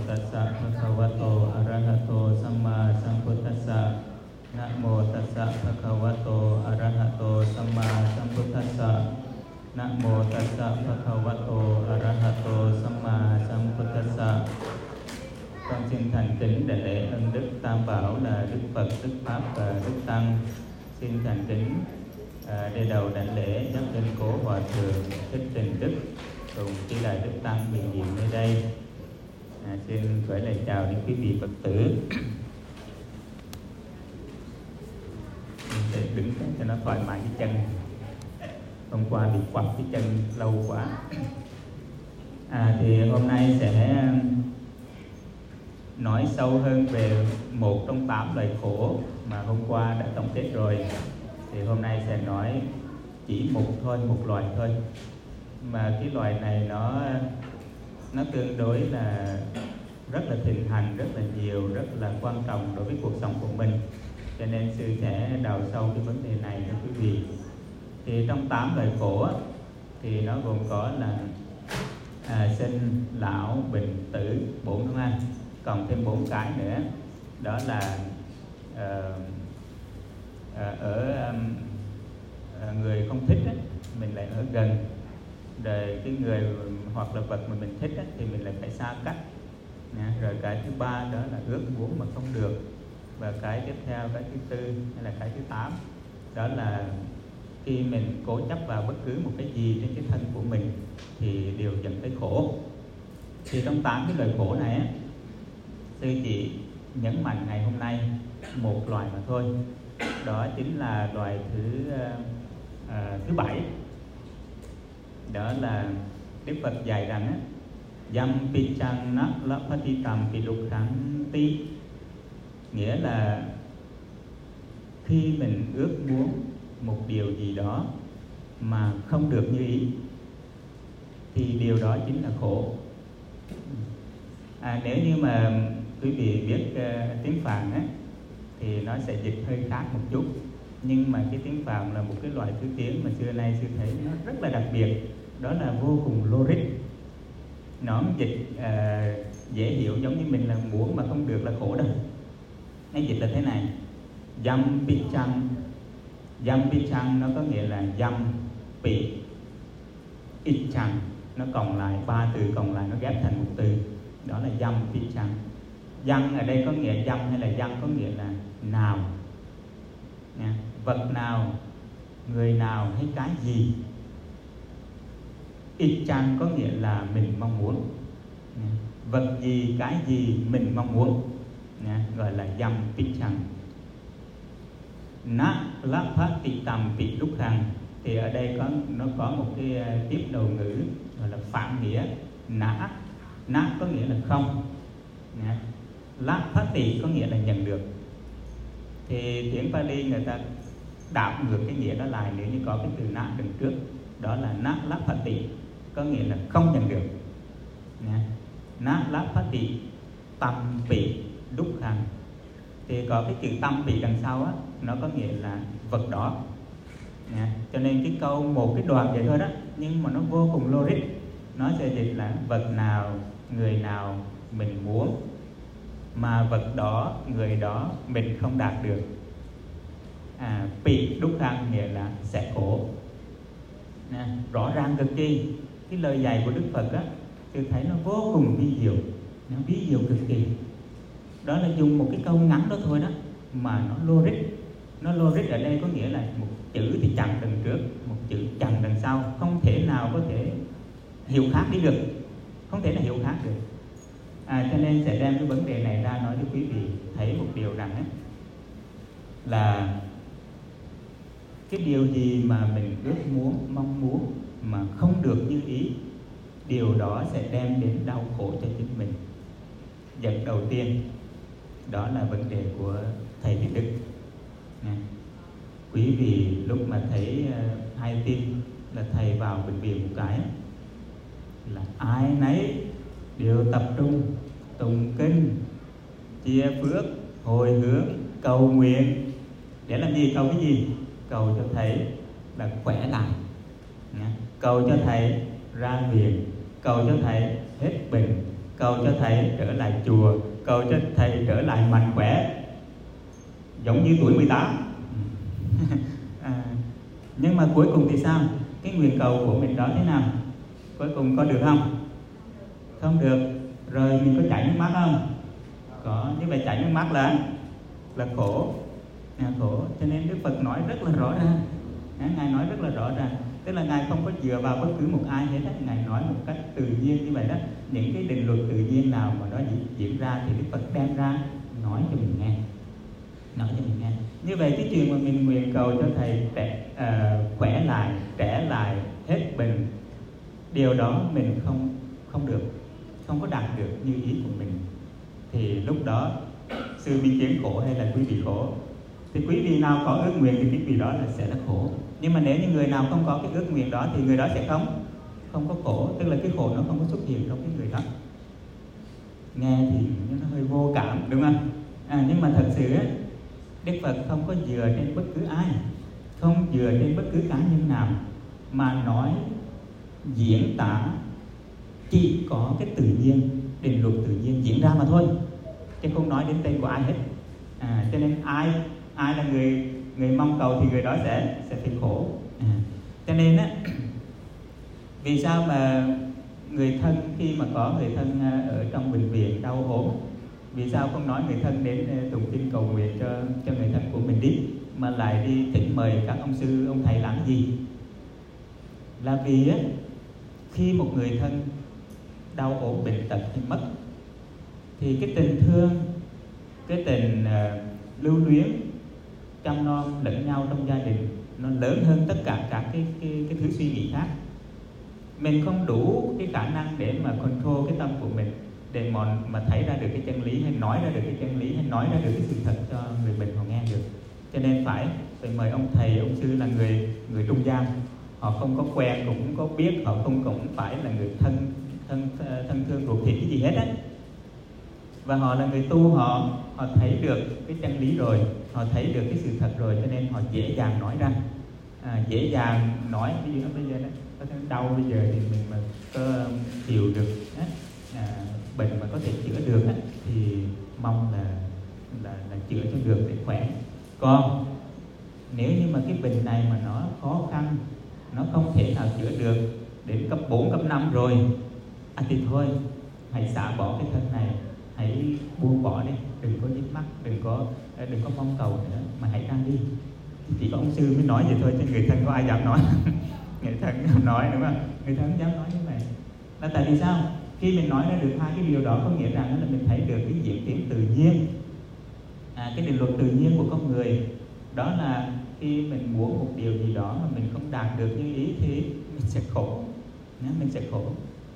tassa bhagavato arahato samma sambuddhassa. Namo tassa bhagavato arahato samma sambuddhassa. Namo tassa bhagavato arahato samma sambuddhassa. Con xin thành kính đại lễ ân đức Tam Bảo là Đức Phật, Đức Pháp và Đức Tăng. Xin thành kính đề đầu đảnh lễ giác linh cố Hòa Thượng Thích Trần Đức cùng chư đại Đức Tăng hiện diện nơi đây. Xin gửi lời chào đến quý vị Phật tử. Mình sẽ đứng cho nó thoải mái cái chân. Hôm qua bị quặp cái chân lâu quá. Thì hôm nay sẽ nói sâu hơn về một trong 8 loại khổ mà hôm qua đã tổng kết rồi. Thì hôm nay sẽ nói chỉ một loại thôi. Mà cái loại này nó tương đối là rất là thịnh hành, rất là nhiều, rất là quan trọng đối với cuộc sống của mình. Cho nên sư sẽ đào sâu cái vấn đề này cho quý vị. Thì trong 8 loại khổ thì nó gồm có là sinh, lão, bệnh, tử, 4 đúng không? Còn thêm 4 cái nữa. Đó là người không thích mình lại ở gần. Rồi cái người hoặc là vật mà mình thích thì mình lại phải xa cách. Rồi cái thứ 3 đó là ước muốn mà không được. Và cái tiếp theo, cái thứ 4 hay là cái thứ 8 đó là khi mình cố chấp vào bất cứ một cái gì trên cái thân của mình thì đều dẫn tới khổ. Thì trong 8 cái loại khổ này sư chỉ nhấn mạnh ngày hôm nay một loại mà thôi. Đó chính là loại thứ 7. Đó là Đức Phật dạy rằng Yam pichang nat lapatitam pidukhanti, nghĩa là khi mình ước muốn một điều gì đó mà không được như ý thì điều đó chính là khổ. Nếu như mà quý vị biết tiếng Phạn thì nó sẽ dịch hơi khác một chút. Nhưng mà cái tiếng Phạn là một cái loại thứ tiếng mà xưa nay sư thấy nó rất là đặc biệt. Đó là vô cùng logic. Nó dịch dễ hiểu, giống như mình là muốn mà không được là khổ đâu. Nó dịch là thế này: Yam pichang. Yam pichang nó có nghĩa là yam pi ichang, nó cộng lại 3 từ cộng lại nó ghép thành một từ, đó là yam pichang. Yam ở đây có nghĩa yam hay là yam có nghĩa là nào. Vật nào, người nào hay cái gì. Ichang có nghĩa là mình mong muốn. Vật gì, cái gì mình mong muốn gọi là yam pichang. Na lapatitam pidukhan, thì ở đây nó có một cái tiếp đầu ngữ gọi là phản nghĩa. Na có nghĩa là không. Lapati có nghĩa là nhận được. Thì tiếng Pali người ta đảo ngược cái nghĩa đó lại nếu như có cái từ na đằng trước. Đó là na lapati, có nghĩa là không nhận được. Na lapati tam pi dukhan, thì có cái chữ tam pi đằng sau nó có nghĩa là vật đó. Cho nên cái câu một cái đoạn vậy thôi đó, nhưng mà nó vô cùng logic. Nó sẽ dịch là vật nào, người nào mình muốn, mà vật đó, người đó mình không đạt được. Pi dukhan nghĩa là sẽ khổ. Rõ ràng cực kỳ. Cái lời dạy của Đức Phật tôi thấy nó vô cùng vi diệu. Nó vi diệu cực kỳ. Đó là dùng một cái câu ngắn đó thôi đó mà nó logic. Nó logic ở đây có nghĩa là một chữ thì chằng đằng trước, một chữ chằng đằng sau, không thể nào có thể hiểu khác đi được. Không thể nào hiểu khác được. Cho nên sẽ đem cái vấn đề này ra nói cho quý vị thấy một điều rằng là cái điều gì mà mình ước muốn, mong muốn mà không được như ý, điều đó sẽ đem đến đau khổ cho chính mình. Dẫn đầu tiên đó là vấn đề của thầy Thích Đức. Quý vị lúc mà thấy hay tin là thầy vào bệnh viện một cái là ai nấy đều tập trung tụng kinh, chia phước, hồi hướng, cầu nguyện. Để làm gì? Cầu cái gì? Cầu cho thầy là khỏe lại, cầu cho thầy ra viện, cầu cho thầy hết bệnh, cầu cho thầy trở lại chùa, cầu cho thầy trở lại mạnh khỏe giống như tuổi 18. Nhưng mà cuối cùng thì sao? Cái nguyện cầu của mình đó thế nào? Cuối cùng có được không? Không được. Rồi mình có chảy nước mắt không? Có. Như vậy chảy nước mắt là khổ. Khổ. Cho nên Đức Phật nói rất là rõ ràng. Ngài nói rất là rõ ràng. Tức là Ngài không có dựa vào bất cứ một ai hết á. Ngài nói một cách tự nhiên như vậy đó. Những cái định luật tự nhiên nào mà nó diễn ra thì Đức Phật đem ra nói cho mình nghe. Nói cho mình nghe. Như vậy cái chuyện mà mình nguyện cầu cho thầy khỏe lại, trẻ lại, hết bệnh, điều đó mình không được, không có đạt được như ý của mình, thì lúc đó sư Minh Chiến khổ hay là quý vị khổ? Thì quý vị nào có ước nguyện thì quý vị đó sẽ là khổ. Nhưng mà nếu như người nào không có cái ước nguyện đó thì người đó sẽ không có khổ. Tức là cái khổ nó không có xuất hiện trong cái người đó. Nghe thì nó hơi vô cảm, đúng không? Nhưng mà thật sự á, Đức Phật không có dựa trên bất cứ ai, không dựa trên bất cứ cá nhân nào, mà nói diễn tả chỉ có cái tự nhiên, định luật tự nhiên diễn ra mà thôi, chứ không nói đến tên của ai hết. Cho nên ai là người mong cầu thì người đó sẽ phải khổ. Cho nên á, vì sao mà người thân khi mà có người thân ở trong bệnh viện đau ốm, vì sao không nói người thân đến tụng kinh cầu nguyện cho người thân của mình đi, mà lại đi thỉnh mời các ông sư ông thầy làm gì? Là vì á, khi một người thân đau ốm bệnh tật hay mất, thì cái tình thương, cái tình lưu luyến chăm nom lẫn nhau trong gia đình nó lớn hơn tất cả các cái thứ suy nghĩ khác. Mình không đủ cái khả năng để mà control cái tâm của mình, để mà thấy ra được cái chân lý, hay nói ra được cái chân lý, hay nói ra được cái sự thật cho người bệnh họ nghe được. Cho nên phải mời ông thầy, ông sư là người trung gian. Họ không có quen, cũng không có biết, họ cũng phải là người thân thương ruột thịt cái gì hết á. Và họ là người tu, họ thấy được cái chân lý rồi, họ thấy được cái sự thật rồi, cho nên họ dễ dàng nói ra, dễ dàng nói. Ví dụ bây giờ đó, có thể đau bây giờ thì mình mà có chịu được bệnh mà có thể chữa được thì mong là chữa cho được để khỏe. Còn nếu như mà cái bệnh này mà nó khó khăn, nó không thể nào chữa được, đến cấp 4, cấp 5 rồi thì thôi, hãy xả bỏ cái thân này, hãy buông bỏ đi, đừng có nhức mắc, đừng có mong cầu nữa, mà hãy ra đi. Chỉ có ông sư mới nói vậy thôi, chứ người thân có ai dám nói. Người thân không nói, đúng không? Người thân không dám nói như vậy. Là tại vì sao? Khi mình nói ra được hai cái điều đó, có nghĩa rằng là mình thấy được cái diễn tiến tự nhiên, cái định luật tự nhiên của con người. Đó là khi mình muốn một điều gì đó mà mình không đạt được như ý thì mình sẽ khổ, mình sẽ khổ.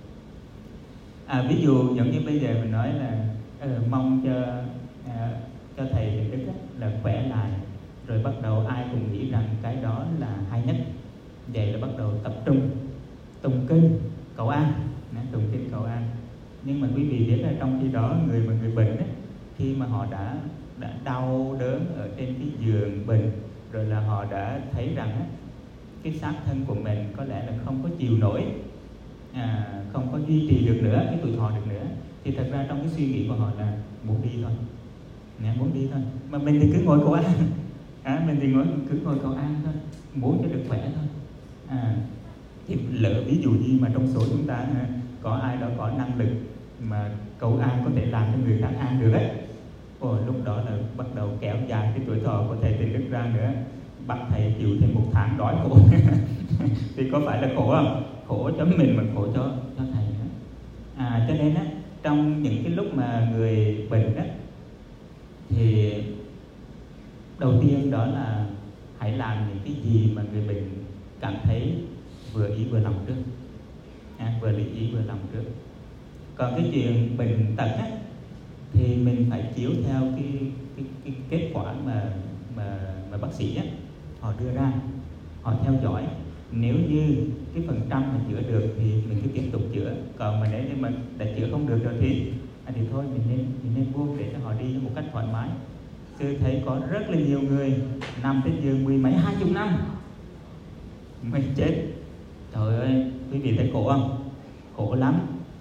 Ví dụ giống như bây giờ mình nói là mong cho thầy Bình Đức là khỏe lại, rồi bắt đầu ai cũng nghĩ rằng cái đó là hay nhất. Vậy là bắt đầu tập trung tụng kinh cầu an, tụng kinh cầu an. Nhưng mà quý vị biết là trong khi đó người bệnh ấy, khi mà họ đã đau đớn ở trên cái giường bệnh, rồi là họ đã thấy rằng cái xác thân của mình có lẽ là không có chịu nổi, không có duy trì được nữa, cái tuổi thọ được nữa, thì thật ra trong cái suy nghĩ của họ là muốn đi thôi, muốn đi thôi. Mà mình thì cứ ngồi cầu an, mình thì cứ ngồi cầu an thôi, muốn cho được khỏe thôi. Thì lỡ ví dụ như mà trong số chúng ta có ai đó có năng lực mà cầu an có thể làm cho người khác an được ấy, lúc đó là bắt đầu kéo dài cái tuổi thọ của thầy Tịnh Đức ra nữa, bắt thầy chịu thêm 1 tháng đói khổ. Thì có phải là khổ không? Khổ cho mình mà khổ cho thầy nữa. Cho nên trong những cái lúc mà người bệnh thì đầu tiên đó là hãy làm những cái gì mà người bệnh cảm thấy vừa ý vừa lòng trước, vừa lý ý vừa lòng trước. Còn cái chuyện bệnh tật thì mình phải chiếu theo cái kết quả mà bác sĩ họ đưa ra, họ theo dõi. Nếu như cái phần trăm mà chữa được thì mình cứ tiếp tục chữa. Còn mà nếu như mà đã chữa không được rồi thì thôi mình nên buông để cho họ đi một cách thoải mái. Sư thấy có rất là nhiều người nằm trên giường 10 mấy 20 năm mới chết. Trời ơi, quý vị thấy khổ không? Khổ lắm.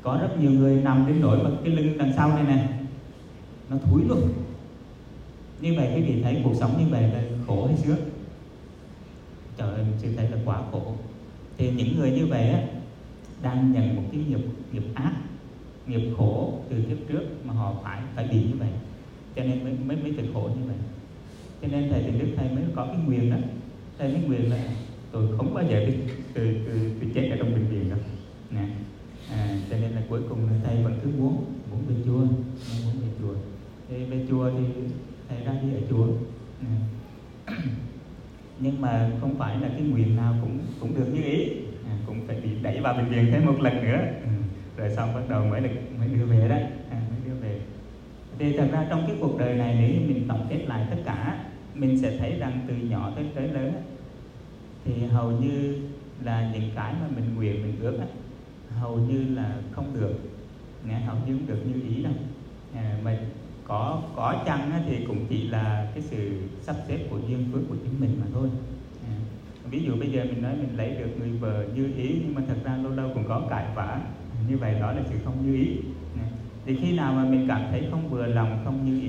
Có rất nhiều người nằm đến nỗi mà cái lưng đằng sau này nè nó thúi luôn. Như vậy quý vị thấy cuộc sống như vậy là khổ hay sướng? Trời ơi, sư thấy là quá khổ. Thì những người như vậy á, đang nhận một cái nghiệp ác, nghiệp khổ từ kiếp trước mà họ phải bị như vậy, cho nên mới phải khổ như vậy. Cho nên thầy Tịnh Đức thầy mới có cái nguyện đó, thầy mới nguyện là tôi không bao giờ tôi chết ở trong bệnh viện đâu nè. Cho nên là cuối cùng thầy vẫn cứ muốn về chùa, muốn về chùa. Thì về chùa thì thầy ra đi ở chùa nhưng mà không phải là cái nguyện nào cũng được như ý, cũng phải bị đẩy vào bệnh viện thêm một lần nữa, rồi xong bắt đầu mới đưa về đó, mới đưa về. Thì thật ra trong cái cuộc đời này, nếu như mình tổng kết lại tất cả, mình sẽ thấy rằng từ nhỏ tới lớn thì hầu như là những cái mà mình nguyện, mình ước hầu như là không được, hầu như không được như ý đâu. Mà có chăng thì cũng chỉ là cái sự sắp xếp của duyên phước của chính mình mà thôi. Ví dụ bây giờ mình nói mình lấy được người vợ như ý, nhưng mà thật ra lâu lâu cũng có cãi vã, như vậy đó là sự không như ý. Thì khi nào mà mình cảm thấy không vừa lòng, không như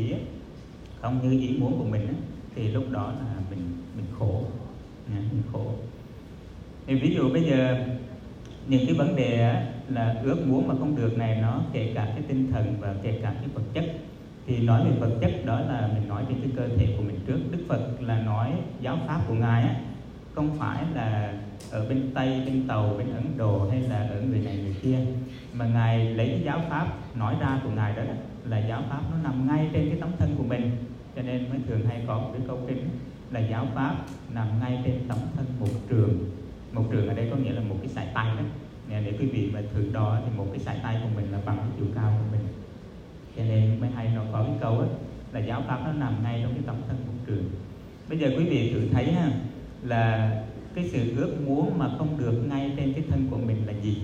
ý muốn của mình thì lúc đó là mình khổ, mình khổ. Thì ví dụ bây giờ những cái vấn đề là ước muốn mà không được này, nó kể cả cái tinh thần và kể cả cái vật chất. Thì nói về vật chất đó là mình nói về cái cơ thể của mình trước. Đức Phật là nói giáo pháp của Ngài không phải là ở bên Tây, bên Tàu, bên Ấn Độ hay là ở người này người kia, mà Ngài lấy cái giáo pháp nói ra của Ngài đó là giáo pháp nó nằm ngay trên cái tấm thân của mình. Cho nên mới thường hay có một cái câu kinh là giáo pháp nằm ngay trên tấm thân một trường. Một trường ở đây có nghĩa là một cái sải tay đó. Nếu quý vị mà thử đo thì một cái sải tay của mình là bằng cái chiều cao của mình. Cho nên mới hay nó có cái câu là giáo pháp nó nằm ngay trong cái tấm thân một trường. Bây giờ quý vị thử thấy là cái sự ước muốn mà không được ngay trên cái thân của mình là gì?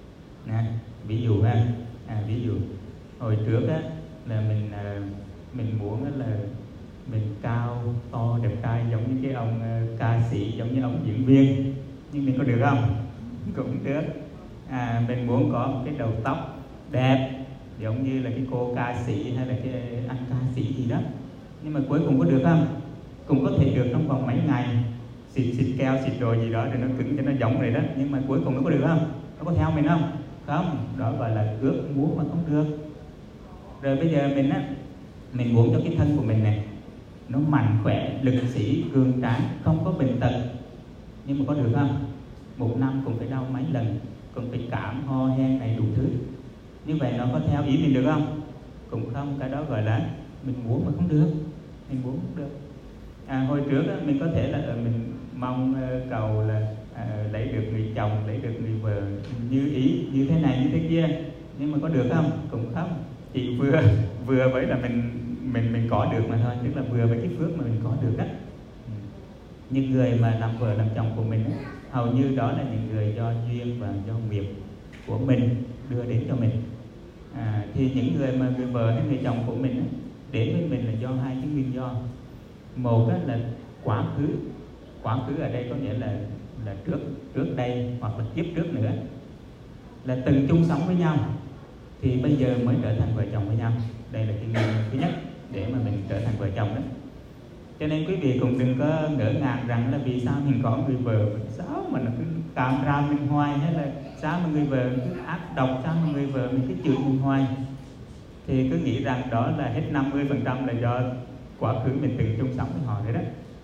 Ví dụ ví dụ hồi trước là mình muốn là mình cao to đẹp trai giống như cái ông ca sĩ, giống như ông diễn viên, nhưng mình có được không? Cũng được. Mình muốn có một cái đầu tóc đẹp giống như là cái cô ca sĩ hay là cái anh ca sĩ gì đó, nhưng mà cuối cùng có được không? Cũng có thể được trong vòng mấy ngày, xịt keo, xịt đồ gì đó để nó cứng cho nó giống rồi đó, nhưng mà cuối cùng nó có được không? Nó có theo mình không? Không, đó gọi là ước muốn mà không được. Rồi bây giờ mình muốn cho cái thân của mình này nó mạnh khỏe, lực sĩ, cường tráng, không có bệnh tật, nhưng mà có được không? Một năm cũng phải đau mấy lần, cũng phải cảm, ho hen này đủ thứ. Như vậy nó có theo ý mình được không? Cũng không. Cái đó gọi là mình muốn mà không được. Mình muốn không được. Hồi trước mình có thể là mình mong cầu là lấy được người chồng, lấy được người vợ như ý, như thế này, như thế kia, nhưng mà có được không? Cũng không. Chỉ vừa với là mình có được mà thôi, tức là vừa với cái phước mà mình có được đó. Những người mà làm vợ làm chồng của mình hầu như đó là những người do duyên và do nghiệp của mình đưa đến cho mình. Thì những người mà người vợ hay người chồng của mình đến với mình là do hai cái nguyên do. Một là quá khứ ở đây có nghĩa là trước đây hoặc là kiếp trước nữa là từng chung sống với nhau, thì bây giờ mới trở thành vợ chồng với nhau. Đây là cái nguyên thứ nhất để mà mình trở thành vợ chồng đó. Cho nên quý vị cũng đừng có ngỡ ngàng rằng là vì sao mình có người vợ, sao mà nó cứ càm ràm mình hoài, hay là sao mà người vợ cứ ác độc, sao mà người vợ mình cứ chửi mình hoài. Thì cứ nghĩ rằng đó là hết 50% là do quá khứ mình từng chung sống với họ đấy đó.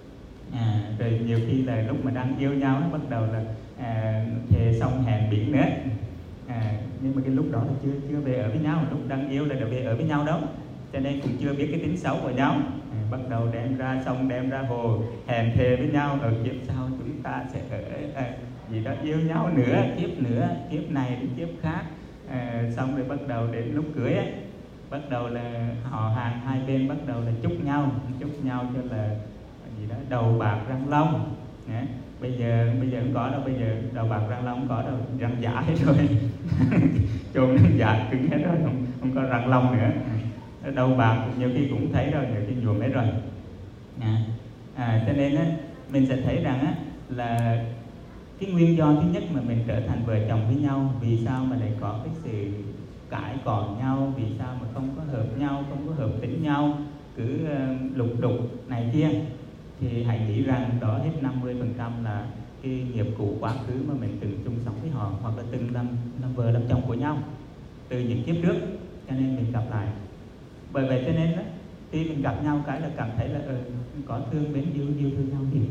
Rồi nhiều khi là lúc mà đang yêu nhau bắt đầu là thề xong hẹn biển nữa, nhưng mà cái lúc đó là chưa về ở với nhau, lúc đang yêu là đã về ở với nhau đó, cho nên cũng chưa biết cái tính xấu của nhau. Bắt đầu đem ra sông, đem ra hồ, hẹn thề với nhau ở kiếp sau chúng ta sẽ ở gì đó yêu nhau nữa, kiếp này đến kiếp khác. Xong rồi bắt đầu đến lúc cưới bắt đầu là họ hàng hai bên bắt đầu là chúc nhau cho là gì đó đầu bạc răng long. Bây giờ không có đâu, bây giờ đầu bạc răng long không có đâu, răng giả hết rồi. Chôn răng giả cứng hết rồi, không có răng long nữa. Đầu bạc nhiều khi cũng thấy rồi, nhiều khi nhuộm hết rồi. Cho nên mình sẽ thấy rằng là Cái nguyên do thứ nhất mà mình trở thành vợ chồng với nhau, vì sao mà lại có cái sự cãi cọ nhau, vì sao mà không có hợp nhau, không có hợp tính nhau, cứ lục đục này kia, thì hãy nghĩ rằng đó hết 50% là cái nghiệp cũ quá khứ mà mình từng chung sống với họ, hoặc là từng làm vợ làm chồng của nhau từ những kiếp trước, cho nên mình gặp lại. Bởi vậy cho nên đó, khi mình gặp nhau cái là cảm thấy là có thương mến yêu thương nhau nhiều.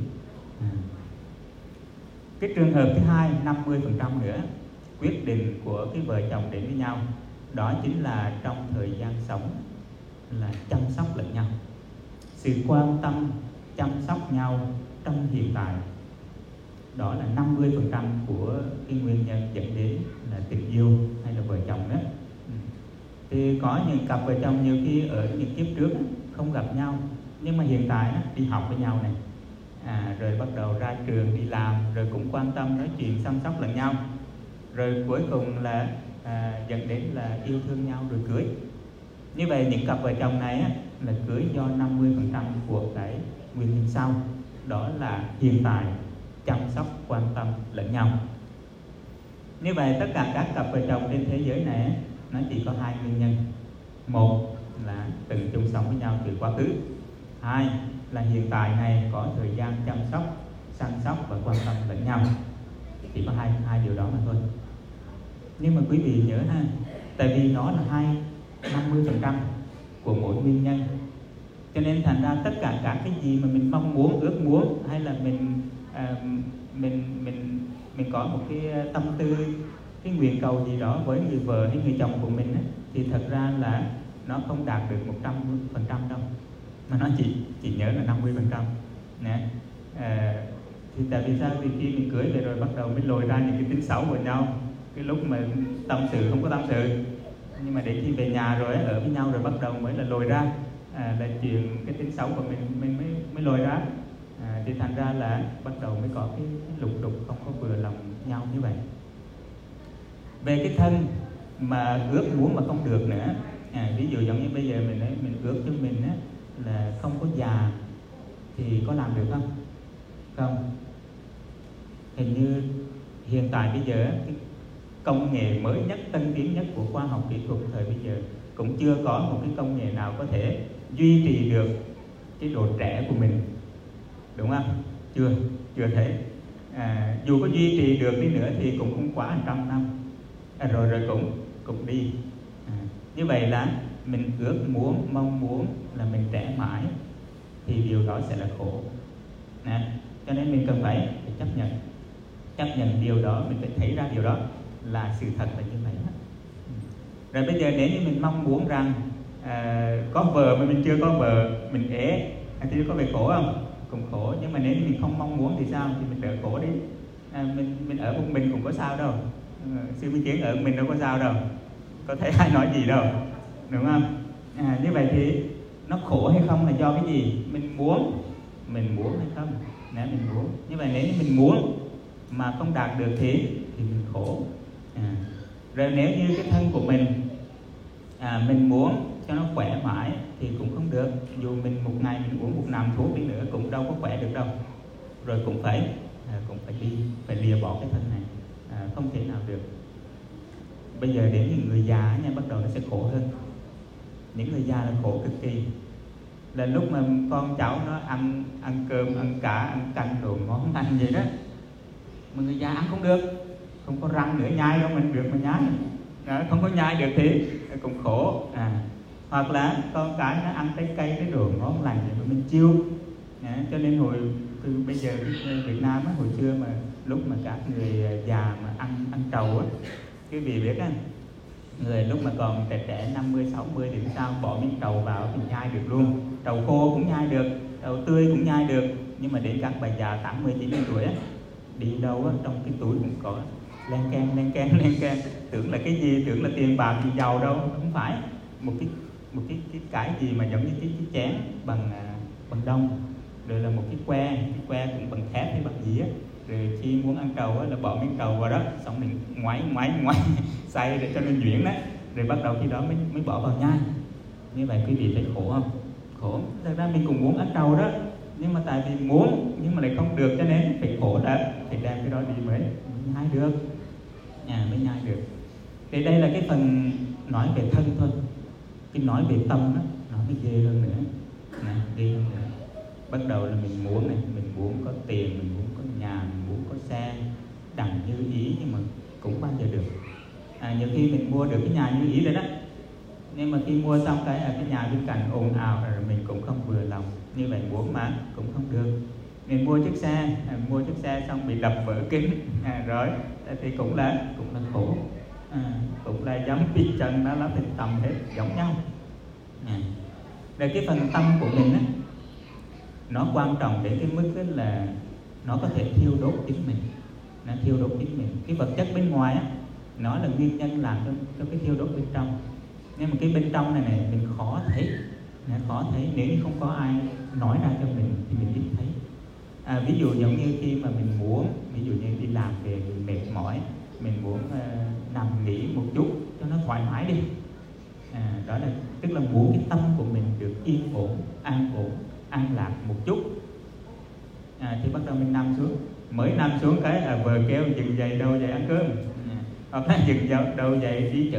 Cái trường hợp thứ hai, 50% nữa, quyết định của cái vợ chồng đến với nhau, đó chính là trong thời gian sống là chăm sóc lẫn nhau, sự quan tâm chăm sóc nhau trong hiện tại. Đó là 50% của cái nguyên nhân dẫn đến là tình yêu hay là vợ chồng đó. Thì có những cặp vợ chồng nhiều khi ở những kiếp trước không gặp nhau, nhưng mà hiện tại đi học với nhau này, rồi bắt đầu ra trường đi làm, rồi cũng quan tâm nói chuyện chăm sóc lẫn nhau, rồi cuối cùng là dẫn đến là yêu thương nhau rồi cưới. Như vậy những cặp vợ chồng này là cưới do 50% của cái nguyên nhân sau, đó là hiện tại chăm sóc quan tâm lẫn nhau. Như vậy tất cả các cặp vợ chồng trên thế giới này nó chỉ có hai nguyên nhân. Một là từng chung sống với nhau từ quá khứ, hai là hiện tại này có thời gian chăm sóc, săn sóc và quan tâm lẫn nhau. Chỉ có hai điều đó mà thôi. Nhưng mà quý vị nhớ ha, tại vì nó là 50% của mỗi nguyên nhân, cho nên thành ra tất cả các cái gì mà mình mong muốn, ước muốn, hay là mình có một cái tâm tư, cái nguyện cầu gì đó với người vợ hay người chồng của mình thì thật ra là nó không đạt được 100% đâu, mà nó chỉ nhớ là 50% nè. Thì tại vì sao? Vì khi mình cưới về rồi bắt đầu mới lôi ra những cái tính xấu của nhau, cái lúc mà tâm sự không có tâm sự, nhưng mà đến khi về nhà rồi ở với nhau rồi bắt đầu mới là lôi ra là chuyện cái tính xấu của mình mới lôi ra. Thì thành ra là bắt đầu mới có cái lục đục không có vừa lòng nhau như vậy. Về cái thân mà ước muốn mà không được nữa, ví dụ giống như bây giờ mình ước cho mình là không có già thì có làm được không? Không. Hình như hiện tại bây giờ cái công nghệ mới nhất, tân tiến nhất của khoa học kỹ thuật thời bây giờ cũng chưa có một cái công nghệ nào có thể duy trì được cái độ trẻ của mình, đúng không? Chưa thấy. Dù có duy trì được đi nữa thì cũng không quá 100 năm, rồi cũng đi. Như vậy là mình ước muốn, mong muốn là mình trẻ mãi thì điều đó sẽ là khổ. Cho nên mình cần phải chấp nhận điều đó, mình phải thấy ra điều đó là sự thật là như vậy. Rồi bây giờ nếu như mình mong muốn rằng có vợ mà mình chưa có vợ, mình ế thì có phải khổ không? Cũng khổ. Nhưng mà nếu như mình không mong muốn thì sao? Thì mình đỡ khổ đi. Mình ở một mình cũng có sao đâu. Sư Minh Chiến ở một mình đâu có sao đâu, có thấy ai nói gì đâu, đúng không? Như vậy thì nó khổ hay không là do cái gì? Mình muốn hay không? Nếu mình muốn, như vậy nếu như mình muốn mà không đạt được thì mình khổ. Rồi nếu như cái thân của mình muốn cho nó khỏe mãi thì cũng không được. Dù mình một ngày mình uống một nằm thuốc đi nữa cũng đâu có khỏe được đâu. Rồi cũng phải đi, phải lìa bỏ cái thân này, không thể nào được. Bây giờ đến những người già nha, bắt đầu nó sẽ khổ hơn. Những người già là khổ cực kỳ. Là lúc mà con cháu nó ăn cơm, ăn cá, ăn canh đồ ngon lành vậy đó, mà người già ăn không được, không có răng nữa, nhai đâu mình được mà nhai. Không có nhai được thì cũng khổ. Hoặc là con cái nó ăn trái cây, cái đồ ngon lành vậy mà mình chiêu. Cho nên bây giờ Việt Nam hồi xưa mà lúc mà các người già mà ăn trầu quý vị biết người lúc mà còn trẻ 50, 60 thì sao bỏ miếng trầu vào thì nhai được luôn. Trầu khô cũng nhai được, trầu tươi cũng nhai được. Nhưng mà đến các bà già 80, 90 tuổi đi đâu trong cái túi cũng có len keng, tưởng là cái gì, tưởng là tiền bạc gì giàu đâu, không phải. Một cái gì mà giống như cái chén bằng đồng, rồi là một cái que cũng bằng thép hay bằng gì rồi khi muốn ăn trầu là bỏ miếng trầu vào đó, xong mình ngoáy xay để cho nó nhuyễn đó, rồi bắt đầu khi đó mới bỏ vào nhai. Như vậy quý vị thấy khổ không? Khổ. Thật ra mình cũng muốn ăn trầu đó, nhưng mà tại vì muốn nhưng mà lại không được cho nên phải khổ thì đem cái đó đi mới nhai được, mới nhai được. Thì đây là cái phần nói về thân thôi. Cái nói về tâm đó, nó mới ghê hơn nữa, ghê hơn nữa. Bắt đầu là mình muốn này, mình muốn có tiền, mình muốn có nhà, mình muốn có xe đặng như ý, nhưng mà cũng bao giờ được. Nhiều khi mình mua được cái nhà như ý rồi đó, nhưng mà khi mua xong cái nhà bên cạnh ồn ào rồi mình cũng không vừa lòng. Như vậy muốn mà cũng không được. Mình mua chiếc xe xong bị đập vỡ kính rồi thì cũng là khổ, cũng là giống bị chân nó là thịt tầm hết, giống nhau. Rồi cái phần tâm của mình á, nó quan trọng đến cái mức là nó có thể thiêu đốt chính mình, nó thiêu đốt chính mình. Cái vật chất bên ngoài á, nó là nguyên nhân làm cho cái thiêu đốt bên trong, nhưng mà cái bên trong này mình khó thấy, nếu như không có ai nói ra cho mình thì mình ít thấy. Ví dụ giống như khi mà mình muốn, ví dụ như đi làm về mình mệt mỏi, mình muốn nằm nghỉ một chút cho nó thoải mái đi, đó là tức là muốn cái tâm của mình được yên ổn, an lạc một chút. Thì bắt đầu mình nằm xuống, mới nằm xuống cái vợ kêu dừng dậy đâu dậy ăn cơm, hoặc là dừng đâu dậy đi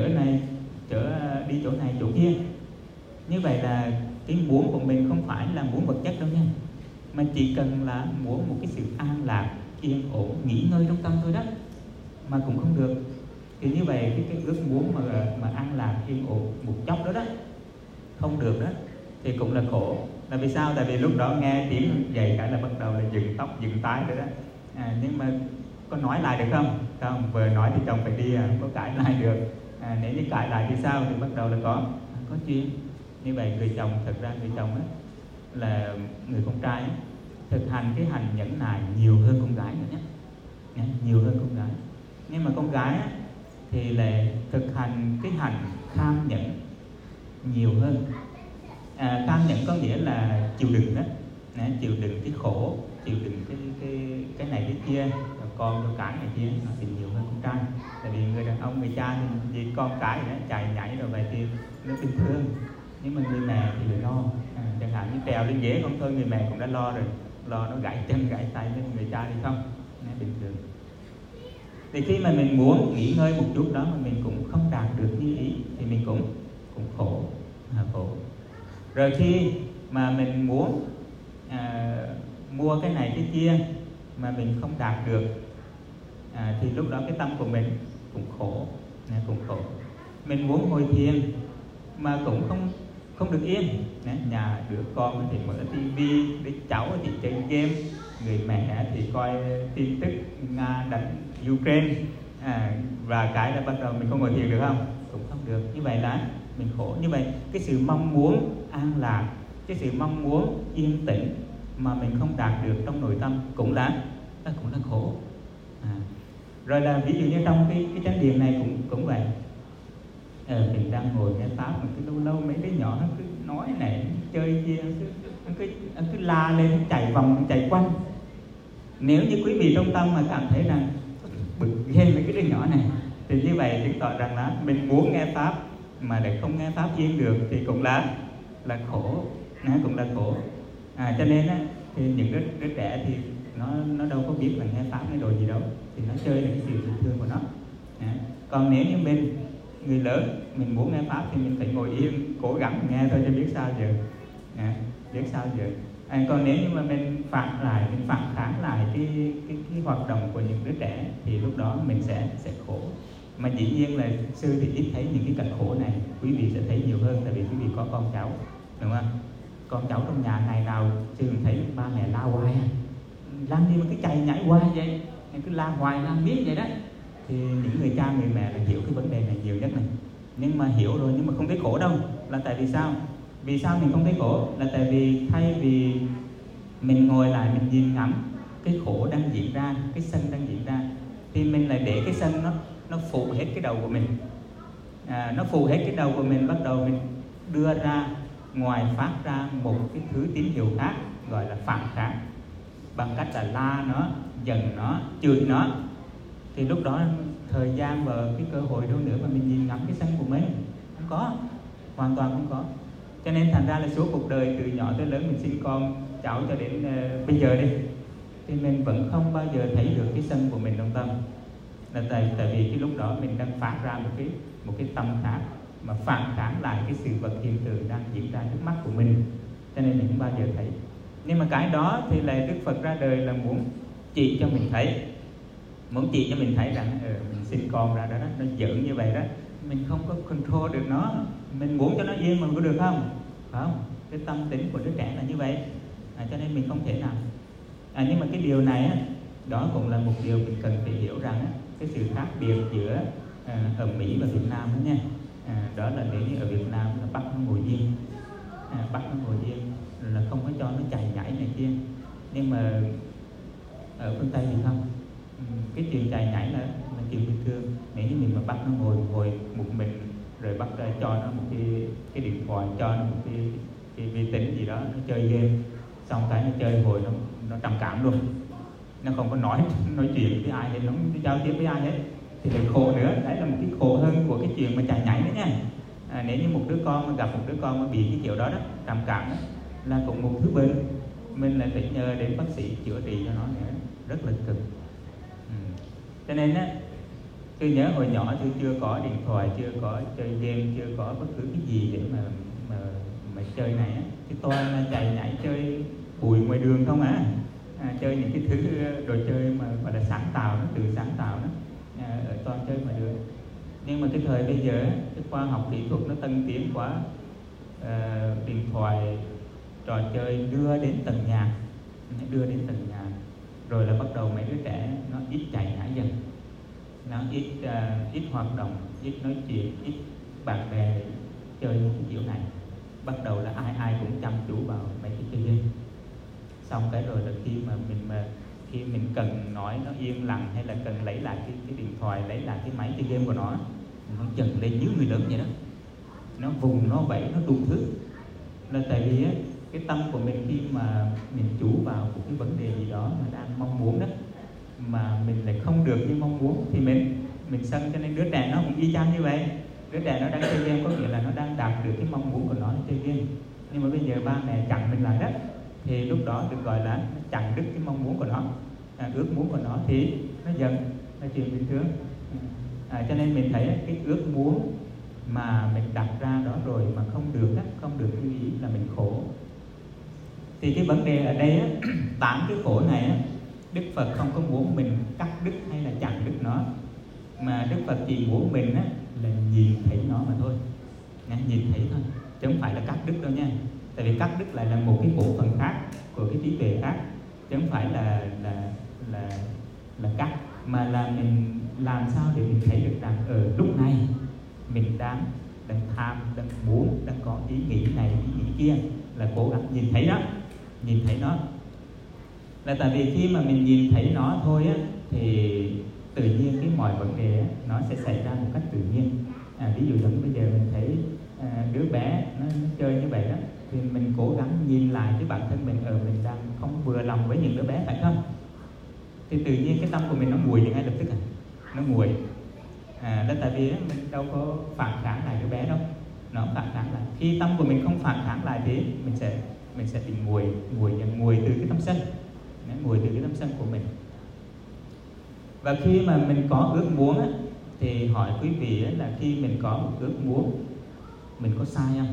đi chỗ này chỗ kia. Như vậy là cái muốn của mình không phải là muốn vật chất đâu nha, mà chỉ cần là muốn một cái sự an lạc, yên ổn, nghỉ ngơi trong tâm thôi đó, mà cũng không được. Thì như vậy cái ước muốn mà an lạc, yên ổn một chốc đó không được đó, thì cũng là khổ. Là vì sao? Tại vì lúc đó nghe tiếng dậy cái là bắt đầu là dừng tóc, dừng tái rồi đó. Nhưng mà có nói lại được không? Không, vừa nói thì chồng phải đi, không có cãi lại được. Nếu như cãi lại thì sao? Thì bắt đầu là có chuyện. Như vậy người chồng, thật ra người chồng á, là người con trai á, thực hành cái hành nhẫn nại nhiều hơn con gái nữa nhé, nhiều hơn con gái. Nhưng mà con gái á, thì là thực hành cái hành kham nhẫn nhiều hơn. Kham nhẫn có nghĩa là chịu đựng đó, chịu đựng cái khổ, chịu đựng cái này cái kia, rồi con cho cái này kia, nó thì nhiều hơn con trai. Tại vì người đàn ông, người cha thì vì con cái đó chạy nhảy rồi vậy thì nó bình thường, nhưng mà người mẹ thì phải lo. Chẳng hạn như trèo lên ghế không thôi, người mẹ cũng đã lo rồi, lo nó gãy chân gãy tay, nhưng người cha thì không, bình thường. Thì khi mà mình muốn nghỉ ngơi một chút đó mà mình cũng không đạt được như ý thì mình cũng khổ, khổ. Rồi khi mà mình muốn mua cái này cái kia mà mình không đạt được, thì lúc đó cái tâm của mình cũng khổ, Mình muốn ngồi thiền mà cũng không được yên. Nhà đứa con thì mở tivi, đứa cháu thì chơi game, người mẹ thì coi tin tức Nga đánh Ukraine, và cái là bắt đầu mình không ngồi thiền được không? Cũng không được. Như vậy là mình khổ. Như vậy cái sự mong muốn an lạc, cái sự mong muốn yên tĩnh mà mình không đạt được trong nội tâm cũng là khổ. Rồi là ví dụ như trong cái chánh điện này cũng vậy. Mình đang ngồi nghe pháp mà cứ lâu mấy đứa nhỏ nó cứ nói này chơi kia, nó cứ la lên, nó chạy vòng chạy quanh. Nếu như quý vị trong tâm mà cảm thấy rằng bực ghê mấy cái đứa nhỏ này, thì như vậy chứng tỏ rằng là mình muốn nghe pháp mà để không nghe pháp yên được thì cũng là khổ, cũng là khổ. Cho nên á, thì những đứa trẻ thì nó đâu có biết là nghe pháp hay đồ gì đâu, thì nó chơi là cái sự bình thường của nó. Còn nếu như mình người lớn mình muốn nghe pháp thì mình phải ngồi yên, cố gắng nghe thôi, chứ biết sao giờ. Còn nếu như mà mình phản kháng lại cái hoạt động của những đứa trẻ thì lúc đó mình sẽ khổ. Mà dĩ nhiên là sư thì ít thấy những cái cảnh khổ này, quý vị sẽ thấy nhiều hơn, tại vì quý vị có con cháu, đúng không? Con cháu trong nhà ngày nào sư thấy ba mẹ la hoài, làm gì mà cứ chạy nhảy hoài vậy, cứ la hoài la miết vậy đó. Thì những người cha người mẹ là hiểu cái vấn đề này nhiều nhất này, nhưng mà hiểu rồi nhưng mà không thấy khổ đâu. Là tại vì sao? Vì sao mình không thấy khổ? Là tại vì thay vì mình ngồi lại mình nhìn ngắm cái khổ đang diễn ra, cái sân đang diễn ra, thì mình lại để cái sân nó phụ hết cái đầu của mình. Nó phụ hết cái đầu của mình, bắt đầu mình đưa ra ngoài, phát ra một cái thứ tín hiệu khác gọi là phản kháng, bằng cách là la nó, giận nó, chửi nó. Thì lúc đó thời gian và cái cơ hội đâu nữa mà mình nhìn ngắm cái sân của mình, không có, hoàn toàn không có. Cho nên thành ra là suốt cuộc đời từ nhỏ tới lớn mình sinh con cháu cho đến bây giờ đi, thì mình vẫn không bao giờ thấy được cái sân của mình trong tâm. Là tại vì cái lúc đó mình đang phát ra một cái tâm khác mà phản kháng lại cái sự vật hiện tượng đang diễn ra trước mắt của mình, cho nên mình không bao giờ thấy. Nhưng mà cái đó thì là Đức Phật ra đời là muốn chỉ cho mình thấy, muốn chỉ cho mình thấy rằng mình sinh con ra đó, nó giỡn như vậy đó, mình không có control được nó, mình muốn cho nó yên mà có được không? Không, cái tâm tính của đứa trẻ là như vậy, cho nên mình không thể nào. Nhưng mà cái điều này á, đó cũng là một điều mình cần phải hiểu rằng á, cái sự khác biệt giữa ở Mỹ và Việt Nam đó nha. Đó là nếu như ở Việt Nam là bắt nó ngồi yên, bắt nó ngồi yên là không có cho nó chạy nhảy này kia. Nhưng mà ở phương Tây thì không, cái chuyện chạy nhảy là chuyện bình thường. Nếu như mình mà bắt nó ngồi một mình, rồi bắt cho nó một cái điện thoại, cho nó một cái vi tính gì đó, nó chơi game, xong cái nó chơi hồi nó trầm cảm luôn, nó không có nói chuyện với ai hết, nó không giao tiếp với ai hết, thì lại khổ nữa. Đấy là một cái khổ hơn của cái chuyện mà chạy nhảy nữa nha. Nếu như một đứa con mà gặp một đứa con mà bị cái kiểu đó trầm cảm đó, là cũng một thứ bệnh, mình lại phải nhờ đến bác sĩ chữa trị cho nó nữa, rất là cực. Cho nên á, tôi nhớ hồi nhỏ tôi chưa có điện thoại, chưa có chơi game, chưa có bất cứ cái gì để mà chơi này á, cái toàn là chạy nhảy chơi bụi ngoài đường không chơi những cái thứ đồ chơi mà gọi là sáng tạo, nó tự sáng tạo đó, ở toàn chơi ngoài đường. Nhưng mà cái thời bây giờ cái khoa học kỹ thuật nó tân tiến quá, điện thoại, trò chơi đưa đến tận nhà, rồi là bắt đầu mấy đứa trẻ nó ít chạy nhảy dần, nó ít hoạt động, ít nói chuyện, ít bạn bè chơi những cái kiểu này. Bắt đầu là ai cũng chăm chú vào mấy cái chơi game. Xong cái rồi là khi mình cần nói nó yên lặng, hay là cần lấy lại cái điện thoại, lấy lại cái máy chơi game của nó chừng lên như người lớn vậy đó, nó vùng, nó vẫy, nó đủ thứ. Là tại vì á, cái tâm của mình khi mà mình chú vào một cái vấn đề gì đó mà đang mong muốn đó, mà mình lại không được như mong muốn thì mình sân. Cho nên đứa trẻ nó cũng y chang như vậy. Đứa trẻ nó đang chơi game có nghĩa là nó đang đạt được cái mong muốn của nó chơi game, nhưng mà bây giờ ba mẹ chặn mình lại đó, thì lúc đó được gọi là nó chặn đứt cái mong muốn của nó, ước muốn của nó, thì nó dần là chuyện bình thường. Cho nên mình thấy cái ước muốn mà mình đặt ra đó rồi mà không được như ý là mình khổ. Thì cái vấn đề ở đây á, 8 cái khổ này á, Đức Phật không có muốn mình cắt đứt hay là chặn đứt nó, mà Đức Phật chỉ muốn mình á, là nhìn thấy nó mà thôi, nhìn thấy thôi, chứ không phải là cắt đứt đâu nha. Tại vì cắt đứt lại là một cái bộ phận khác của cái trí tuệ khác, chứ không phải là cắt, mà là mình làm sao để mình thấy được rằng ở lúc này mình đang tham, đang muốn, đang có ý nghĩ này, ý nghĩ kia, là cố gắng nhìn thấy đó, nhìn thấy nó. Là tại vì khi mà mình nhìn thấy nó thôi á, thì tự nhiên cái mọi vấn đề á, nó sẽ xảy ra một cách tự nhiên. Ví dụ giống bây giờ mình thấy đứa bé nó chơi như vậy đó, thì mình cố gắng nhìn lại cái bản thân mình, mình đang không vừa lòng với những đứa bé, phải không? Thì tự nhiên cái tâm của mình nó nguội ngay lập tức, nó nguội. Là tại vì mình đâu có phản kháng lại đứa bé đâu, nó phản kháng lại. Khi tâm của mình không phản kháng lại thì mình sẽ bị nguội từ cái tâm sân, nguội từ cái tâm sân của mình. Và khi mà mình có ước muốn á, thì hỏi quý vị á, là khi mình có một ước muốn, mình có sai không?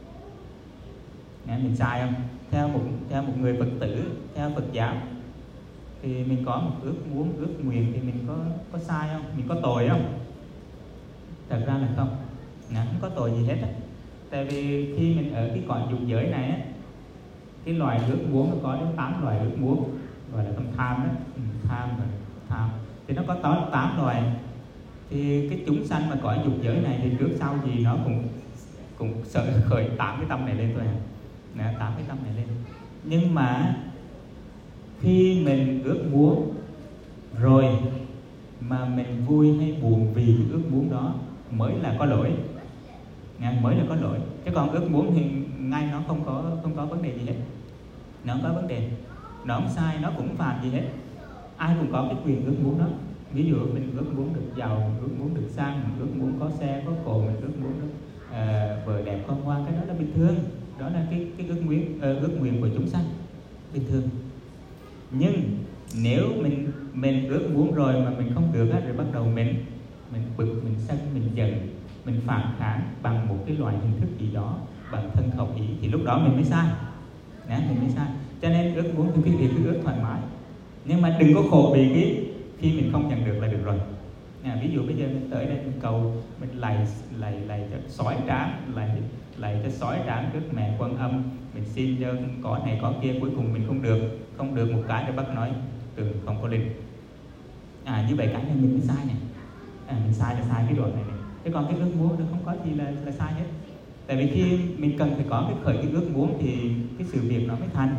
Mình sai không? Theo một người Phật tử, theo Phật giáo, thì mình có một ước muốn, ước nguyện, thì mình có sai không? Mình có tội không? Thật ra là không, không có tội gì hết á. Tại vì khi mình ở cái cõi dục giới này á, cái loài ước muốn nó có đến 8 loài ước muốn, gọi là tâm tham đó, tham. Thì nó có 8 loài. Thì cái chúng sanh mà cõi dục giới này thì trước sau gì nó cũng sợ khởi 8 cái tâm này lên thôi 8 cái tâm này lên. Nhưng mà khi mình ước muốn rồi mà mình vui hay buồn vì cái ước muốn đó mới là có lỗi, mới là có lỗi. Chứ còn ước muốn thì ngay nó không có vấn đề gì hết, nó không có vấn đề, nó không sai, nó cũng phạm gì hết. Ai cũng có cái quyền ước muốn đó. Ví dụ mình ước muốn được giàu, mình ước muốn được sang, mình ước muốn có xe có cộ, mình ước muốn được vợ đẹp con ngoan, cái đó là bình thường. Đó là cái ước nguyện của chúng sanh, bình thường. Nhưng Mình ước muốn rồi mà mình không được á, rồi bắt đầu mình bực, mình sân, mình giận, mình phản kháng bằng một cái loại hình thức gì đó, bằng thân khẩu ý, thì lúc đó mình mới sai. Mình mới sai. Cho nên ước muốn thì quý vị cứ ước thoải mái, nhưng mà đừng có khổ vì cái khi mình không nhận được là được rồi. Ví dụ bây giờ mình tới đây mình cầu, mình lạy cho sói tráng, lạy cho sói tráng trước mẹ Quan Âm, mình xin cho có này có kia, cuối cùng mình không được một cái, rồi bắt nói không có linh. Như vậy cái này mình mới sai này. Mình sai là sai cái đoạn này. Thế còn cái ước muốn nó không có gì là sai hết. Tại vì khi mình cần phải có cái ước muốn thì cái sự việc nó mới thành.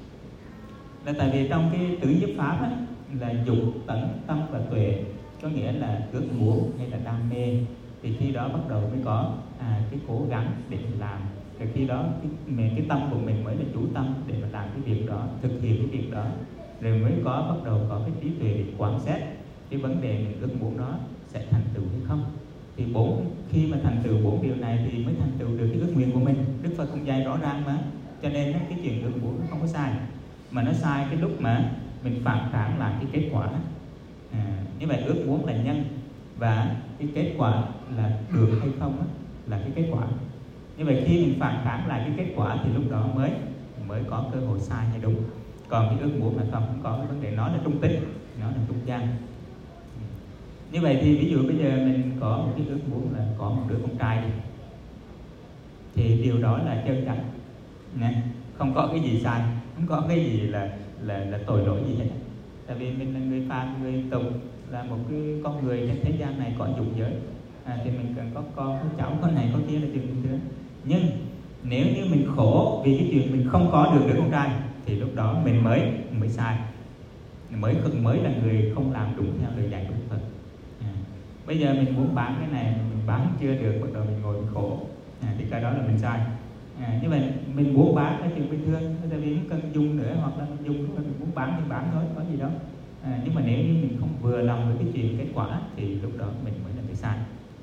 Là tại vì trong cái tứ nhiếp pháp á, là dục, tấn, tâm và tuệ, có nghĩa là ước muốn hay là đam mê, thì khi đó bắt đầu mới có cái cố gắng để mình làm. Rồi khi đó cái tâm của mình mới là chủ tâm để mà làm cái việc đó, thực hiện cái việc đó, rồi mới bắt đầu có cái trí tuệ để quan sát cái vấn đề mình ước muốn đó sẽ thành tựu hay không. Thì khi mà thành tựu 4 điều này thì mới thành tựu được cái ước nguyện của mình. Đức Phật cũng dạy rõ ràng mà. Cho nên cái chuyện ước muốn nó không có sai, mà nó sai cái lúc mà mình phản kháng lại cái kết quả. Như vậy ước muốn là nhân, và cái kết quả là được hay không là cái kết quả. Như vậy khi mình phản kháng lại cái kết quả thì lúc đó mới có cơ hội sai hay đúng. Còn cái ước muốn là không có cái vấn đề, nó là trung tính, nó là trung gian. Như vậy thì ví dụ bây giờ mình có một cái ước muốn là có một đứa con trai đi, thì điều đó là chân chánh, không có cái gì sai, không có cái gì là tội lỗi gì hết. Tại vì mình là người phàm, người tục, là một cái con người trên thế gian này có dục giới, thì mình cần có con, có cháu, có này có kia là chuyện bình thường. Nhưng nếu như mình khổ vì cái chuyện mình không có được đứa con trai thì lúc đó mình mới sai, mới là người không làm đúng theo lời dạy của Đức Phật. Bây giờ mình muốn bán cái này, mình bán chưa được, bắt đầu mình ngồi mình khổ, thì cái đó là mình sai. Như vậy mình muốn bán cái chuyện bình thường, tại vì không cần dùng nữa, hoặc là mình dùng, mình muốn bán thì bán thôi, có gì đâu. Nhưng mà nếu như mình không vừa lòng với cái chuyện kết quả thì lúc đó mình mới là người sai.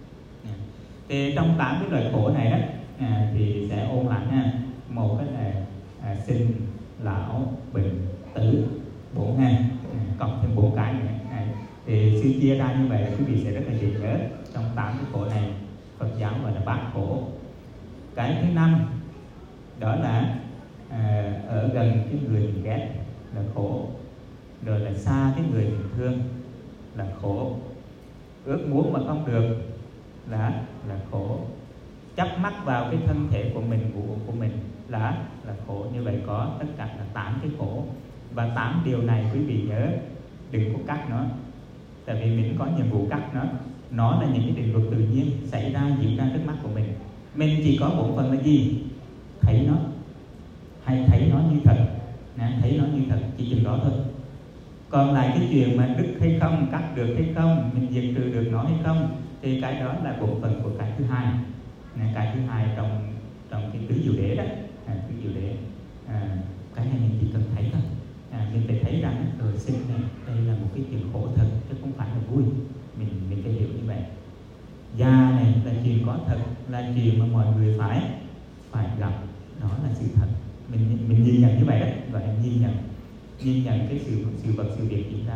Thì trong 8 cái loại khổ này đó, thì sẽ ôn lại ha. Một cái là sinh, lão, bệnh, tử, 4 ha, cộng thêm 4 cái nữa. Thì sư chia ra như vậy là quý vị sẽ rất là dễ nhớ. Trong 8 cái khổ này, Phật giáo gọi là bát khổ. Cái thứ 5 đó là ở gần cái người mình ghét là khổ. Rồi là xa cái người mình thương là khổ. Ước muốn mà không được là khổ. Chấp mắc vào cái thân thể của mình, của mình là khổ. Như vậy có tất cả là 8 cái khổ. Và 8 điều này quý vị nhớ, đừng có cắt nó. Tại vì mình có nhiệm vụ cắt nó là những cái định luật tự nhiên xảy ra, diễn ra trước mắt của mình. Mình chỉ có bổn phận là gì? Thấy nó, hay thấy nó như thật, thấy nó như thật, chỉ chừng đó thôi. Còn lại cái chuyện mà đứt hay không, cắt được hay không, mình diệt trừ được nó hay không, thì cái đó là bổn phận của cái thứ hai. Cái thứ hai trong cái tứ diệu đế đó, tứ diệu đế, cái này mình chỉ cần thấy thôi. Mình phải thấy rằng sinh này, đây là một cái chuyện khổ thật chứ không phải là vui. Mình phải hiểu như vậy. Già này là chuyện có thật, là chuyện mà mọi người phải gặp, đó là sự thật. Mình nhìn nhận như vậy đó, gọi là nhìn nhận cái sự vật, sự việc diễn ra.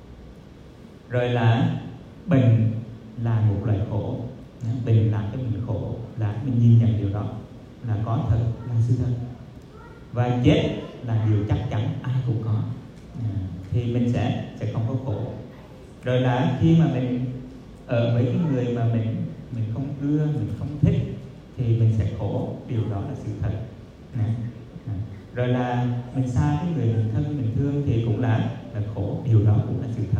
Rồi là bệnh là một loại khổ, bệnh làm cho mình khổ, là mình nhìn nhận điều đó là có thật, là sự thật. Và chết là điều chắc chắn ai cũng có, thì mình sẽ không có khổ. Rồi là khi mà mình ở với cái người mà mình không ưa, mình không thích thì mình sẽ khổ, điều đó là sự thật. Rồi là mình xa cái người mình thân, mình thương thì cũng là khổ, điều đó cũng là sự thật.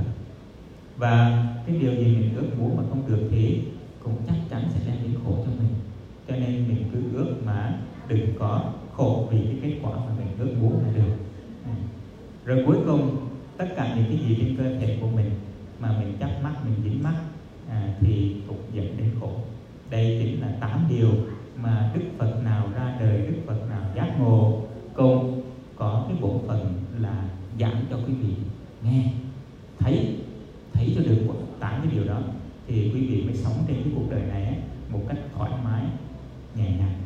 Và cái điều gì mình ước muốn mà không được thì cũng chắc chắn sẽ đem đến khổ cho mình. Cho nên mình cứ ước mà đừng có khổ vì cái kết quả mà mình ước muốn là được. Rồi cuối cùng tất cả những cái gì trên cơ thể của mình mà mình chấp mắc, mình dính mắc thì cũng dẫn đến khổ. Đây chính là 8 điều mà Đức Phật nào ra đời, Đức Phật nào giác ngộ cùng có cái bổn phận là giảng cho quý vị nghe, thấy cho được 8 cái điều đó thì quý vị mới sống trên cái cuộc đời này một cách thoải mái, nhẹ nhàng.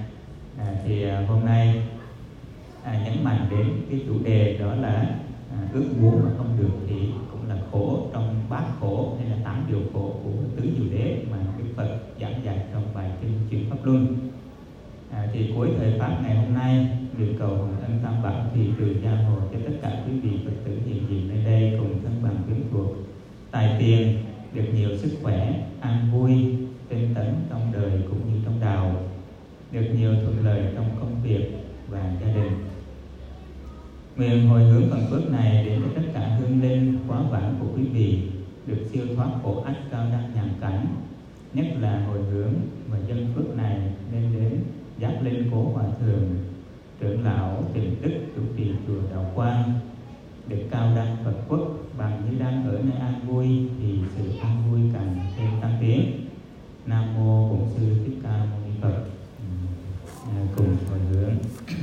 Thì hôm nay nhấn mạnh đến cái chủ đề đó là ước muốn mà không được thì cũng là khổ trong bát khổ hay là 8 điều khổ của tứ diệu đế mà Đức Phật giảng dạy trong bài kinh Chuyển Pháp Luân. Thì cuối thời Pháp ngày hôm nay, nguyện cầu hồng ân tam bảo thì từ gia hộ cho tất cả quý vị Phật tử hiện diện nơi đây cùng thân bằng quyến thuộc, tài tiền, được nhiều sức khỏe, an vui, tinh tấn trong đời cũng như trong đạo, được nhiều thuận lợi trong công việc và gia đình. Nguyện hồi hướng phần phước này đến với tất cả hương linh quá vãng của quý vị được siêu thoát khổ ách cao đẳng nhàn cảnh, nhất là hồi hướng và dân phước này nên đến Giác Linh Cố Hòa Thượng, trưởng lão Tịnh Đức chủ trì chùa Đạo Quang, được cao đăng Phật quốc bằng như đang ở nơi an vui thì sự an vui càng thêm tăng tiến. Nam mô Bổn Sư Thích Ca Mâu Ni Phật. Cùng hồi hướng.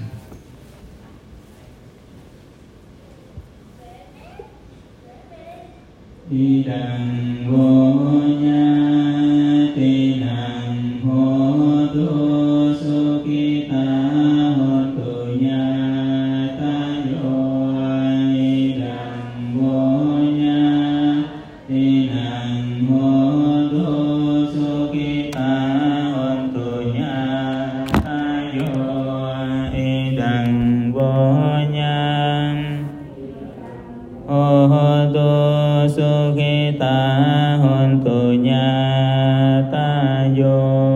Đi đằng vô nha ti năng hô tu su ki ta hôn tu nha ta yo. Đi đằng vô nha ti năng hô tu su ki ta hôn tu nha ta yo. Đi đằng vô nha hô tu su ki ta hôn tu nha ta yo.